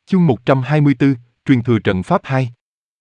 Chương 124, truyền thừa trận pháp 2.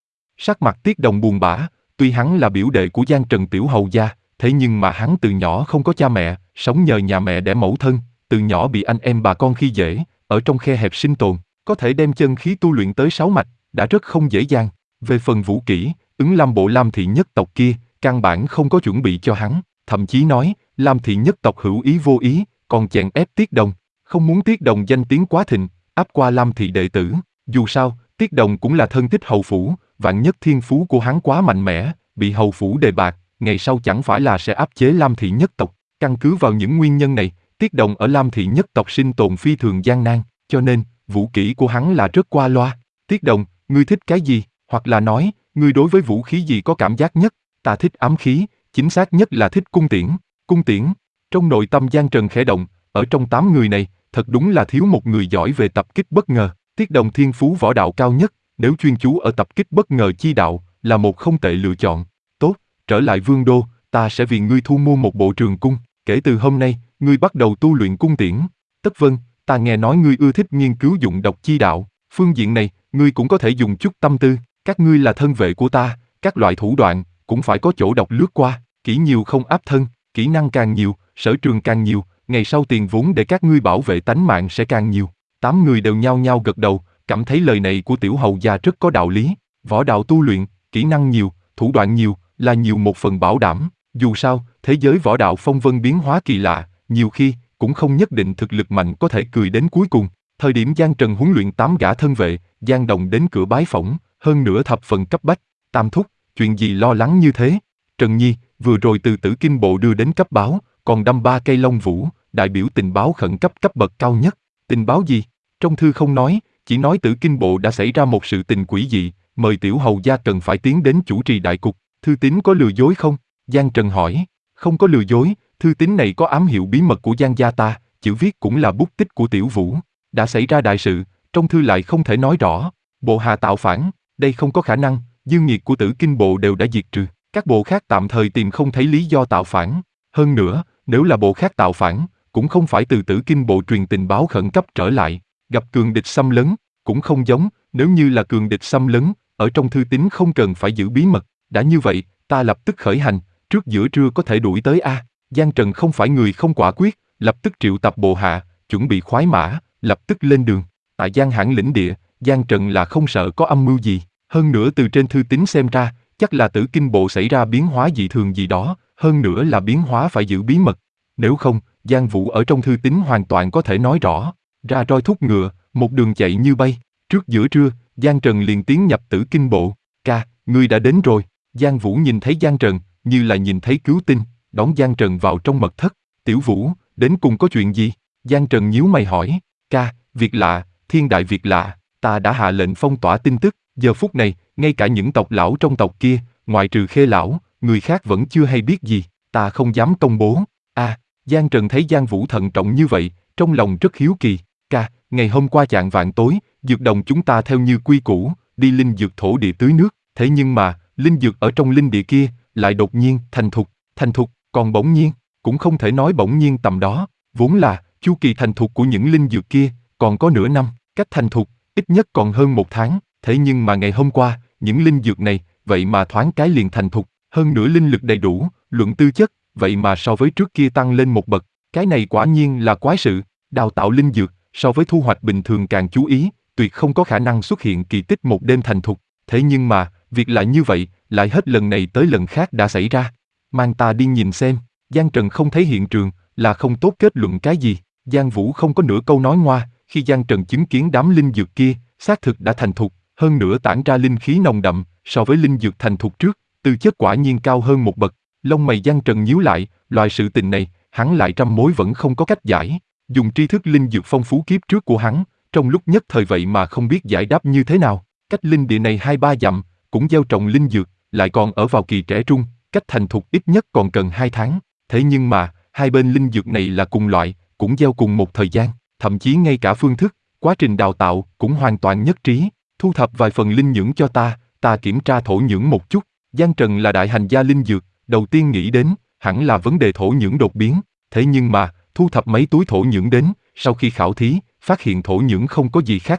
Sắc mặt Tiết Đồng buồn bã, tuy hắn là biểu đệ của Giang Trần tiểu hầu gia, thế nhưng mà hắn từ nhỏ không có cha mẹ, sống nhờ nhà mẹ đẻ mẫu thân, từ nhỏ bị anh em bà con khi dễ, ở trong khe hẹp sinh tồn, có thể đem chân khí tu luyện tới 6 mạch, đã rất không dễ dàng. Về phần vũ kỹ, ứng Lam bộ Lam thị nhất tộc kia, căn bản không có chuẩn bị cho hắn, thậm chí nói, Lam thị nhất tộc hữu ý vô ý, còn chèn ép Tiết Đồng, không muốn Tiết Đồng danh tiếng quá thịnh, áp qua Lam thị đệ tử. Dù sao, Tiết Đồng cũng là thân thích hầu phủ, vạn nhất thiên phú của hắn quá mạnh mẽ, bị hầu phủ đề bạt, ngày sau chẳng phải là sẽ áp chế Lam thị nhất tộc. Căn cứ vào những nguyên nhân này, Tiết Đồng ở Lam thị nhất tộc sinh tồn phi thường gian nan, cho nên, vũ kỹ của hắn là rất qua loa. Tiết Đồng, ngươi thích cái gì? Hoặc là nói, ngươi đối với vũ khí gì có cảm giác nhất? Ta thích ám khí, chính xác nhất là thích cung tiễn. Cung tiễn, trong nội tâm Giang Trần khẽ động, ở trong 8 người này, thật đúng là thiếu một người giỏi về tập kích bất ngờ. Tiết Đồng thiên phú võ đạo cao nhất, nếu chuyên chú ở tập kích bất ngờ chi đạo, là một không tệ lựa chọn. Tốt, trở lại Vương Đô, ta sẽ vì ngươi thu mua một bộ trường cung, kể từ hôm nay, ngươi bắt đầu tu luyện cung tiễn. Tất Vân, ta nghe nói ngươi ưa thích nghiên cứu dụng độc chi đạo, phương diện này, ngươi cũng có thể dùng chút tâm tư, các ngươi là thân vệ của ta, các loại thủ đoạn, cũng phải có chỗ độc lướt qua, kỹ nhiều không áp thân, kỹ năng càng nhiều, sở trường càng nhiều, ngày sau tiền vốn để các ngươi bảo vệ tánh mạng sẽ càng nhiều. 8 người đều nhao nhao gật đầu, cảm thấy lời này của tiểu hầu gia rất có đạo lý. Võ đạo tu luyện, kỹ năng nhiều, thủ đoạn nhiều, là nhiều một phần bảo đảm. Dù sao, thế giới võ đạo phong vân biến hóa kỳ lạ, nhiều khi, cũng không nhất định thực lực mạnh có thể cười đến cuối cùng. Thời điểm Giang Trần huấn luyện 8 gã thân vệ, Giang Đồng đến cửa bái phỏng, hơn nữa thập phần cấp bách. Tam thúc, chuyện gì lo lắng như thế? Trần Nhi, vừa rồi từ Tử Kinh Bộ đưa đến cấp báo, còn đâm 3 cây lông vũ, đại biểu tình báo khẩn cấp cấp bậc cao nhất. Tình báo gì? Trong thư không nói, chỉ nói Tử Kinh Bộ đã xảy ra một sự tình quỷ dị, mời tiểu hầu gia cần phải tiến đến chủ trì đại cục. Thư tín có lừa dối không? Giang Trần hỏi. Không có lừa dối, thư tín này có ám hiệu bí mật của Giang gia ta, chữ viết cũng là bút tích của Tiểu Vũ. Đã xảy ra đại sự, trong thư lại không thể nói rõ. Bộ hạ tạo phản, đây không có khả năng, dương nghiệt của Tử Kinh Bộ đều đã diệt trừ. Các bộ khác tạm thời tìm không thấy lý do tạo phản. Hơn nữa, nếu là bộ khác tạo phản, cũng không phải từ Tử Kinh Bộ truyền tình báo khẩn cấp trở lại. Gặp cường địch xâm lấn, cũng không giống, nếu như là cường địch xâm lấn, ở trong thư tín không cần phải giữ bí mật. Đã như vậy, ta lập tức khởi hành, trước giữa trưa có thể đuổi tới a. Giang Trần không phải người không quả quyết, lập tức triệu tập bộ hạ, chuẩn bị khoái mã, lập tức lên đường. Tại Giang Hãn lãnh địa, Giang Trần là không sợ có âm mưu gì. Hơn nữa từ trên thư tín xem ra, chắc là Tử Kinh Bộ xảy ra biến hóa dị thường gì đó, hơn nữa là biến hóa phải giữ bí mật. Nếu không, Giang Vũ ở trong thư tín hoàn toàn có thể nói rõ. Ra roi thúc ngựa, một đường chạy như bay. Trước giữa trưa, Giang Trần liền tiến nhập Tử Kinh Bộ. Ca, ngươi đã đến rồi. Giang Vũ nhìn thấy Giang Trần, như là nhìn thấy cứu tinh, đón Giang Trần vào trong mật thất. Tiểu Vũ, đến cùng có chuyện gì? Giang Trần nhíu mày hỏi. Ca, việc lạ, thiên đại việc lạ, ta đã hạ lệnh phong tỏa tin tức. Giờ phút này, ngay cả những tộc lão trong tộc kia, ngoại trừ Khê lão, người khác vẫn chưa hay biết gì. Ta không dám công bố. Giang Trần thấy Giang Vũ thận trọng như vậy, trong lòng rất hiếu kỳ. Ca, ngày hôm qua chạng vạng tối, dược đồng chúng ta theo như quy củ, đi linh dược thổ địa tưới nước. Thế nhưng mà, linh dược ở trong linh địa kia, lại đột nhiên thành thục, còn bỗng nhiên, cũng không thể nói bỗng nhiên tầm đó. Vốn là, chu kỳ thành thục của những linh dược kia, còn có nửa năm, cách thành thục, ít nhất còn hơn 1 tháng. Thế nhưng mà ngày hôm qua, những linh dược này, vậy mà thoáng cái liền thành thục, hơn nữa linh lực đầy đủ, luận tư chất, vậy mà so với trước kia tăng lên một bậc. Cái này quả nhiên là quái sự, đào tạo linh dược, so với thu hoạch bình thường càng chú ý, tuyệt không có khả năng xuất hiện kỳ tích một đêm thành thục. Thế nhưng mà, việc lại như vậy, lại hết lần này tới lần khác đã xảy ra. Mang ta đi nhìn xem. Giang Trần không thấy hiện trường, là không tốt kết luận cái gì. Giang Vũ không có nửa câu nói ngoa, khi Giang Trần chứng kiến đám linh dược kia, xác thực đã thành thục, hơn nữa tản ra linh khí nồng đậm, so với linh dược thành thục trước, tư chất quả nhiên cao hơn một bậc. Lông mày Giang Trần nhíu lại, loại sự tình này, hắn lại trăm mối vẫn không có cách giải. Dùng tri thức linh dược phong phú kiếp trước của hắn, trong lúc nhất thời vậy mà không biết giải đáp như thế nào. Cách linh địa này 2-3 dặm, cũng gieo trồng linh dược, lại còn ở vào kỳ trẻ trung, cách thành thục ít nhất còn cần 2 tháng. Thế nhưng mà, hai bên linh dược này là cùng loại, cũng gieo cùng một thời gian, thậm chí ngay cả phương thức, quá trình đào tạo cũng hoàn toàn nhất trí. Thu thập vài phần linh nhưỡng cho ta kiểm tra thổ nhưỡng một chút. Giang Trần là đại hành gia linh dược, đầu tiên nghĩ đến, hẳn là vấn đề thổ nhưỡng đột biến. Thế nhưng mà, thu thập mấy túi thổ nhưỡng đến, sau khi khảo thí, phát hiện thổ nhưỡng không có gì khác nhau,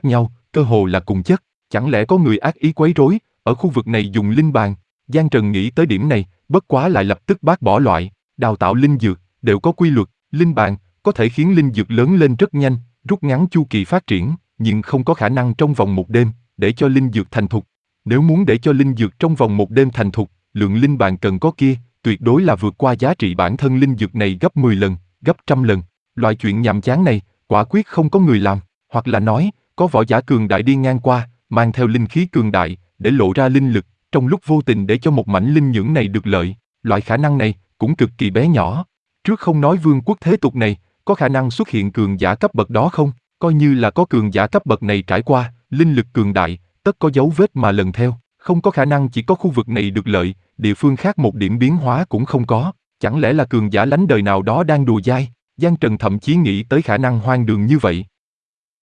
cơ hồ là cùng chất. Chẳng lẽ có người ác ý quấy rối, ở khu vực này dùng linh bàn? Giang Trần nghĩ tới điểm này, bất quá lại lập tức bác bỏ loại. Đào tạo linh dược, đều có quy luật, linh bàn, có thể khiến linh dược lớn lên rất nhanh, rút ngắn chu kỳ phát triển, nhưng không có khả năng trong vòng một đêm, để cho linh dược thành thục. Nếu muốn để cho linh dược trong vòng một đêm thành thục, lượng linh bàn cần có kia, tuyệt đối là vượt qua giá trị bản thân linh dược này gấp 10 lần, gấp trăm lần. Loại chuyện nhàm chán này, quả quyết không có người làm, hoặc là nói, có võ giả cường đại đi ngang qua, mang theo linh khí cường đại, để lộ ra linh lực, trong lúc vô tình để cho một mảnh linh nhưỡng này được lợi. Loại khả năng này, cũng cực kỳ bé nhỏ. Trước không nói vương quốc thế tục này, có khả năng xuất hiện cường giả cấp bậc đó không? Coi như là có cường giả cấp bậc này trải qua, linh lực cường đại, tất có dấu vết mà lần theo. Không có khả năng chỉ có khu vực này được lợi, địa phương khác một điểm biến hóa cũng không có. Chẳng lẽ là cường giả lánh đời nào đó đang đùa dai? Giang Trần thậm chí nghĩ tới khả năng hoang đường như vậy.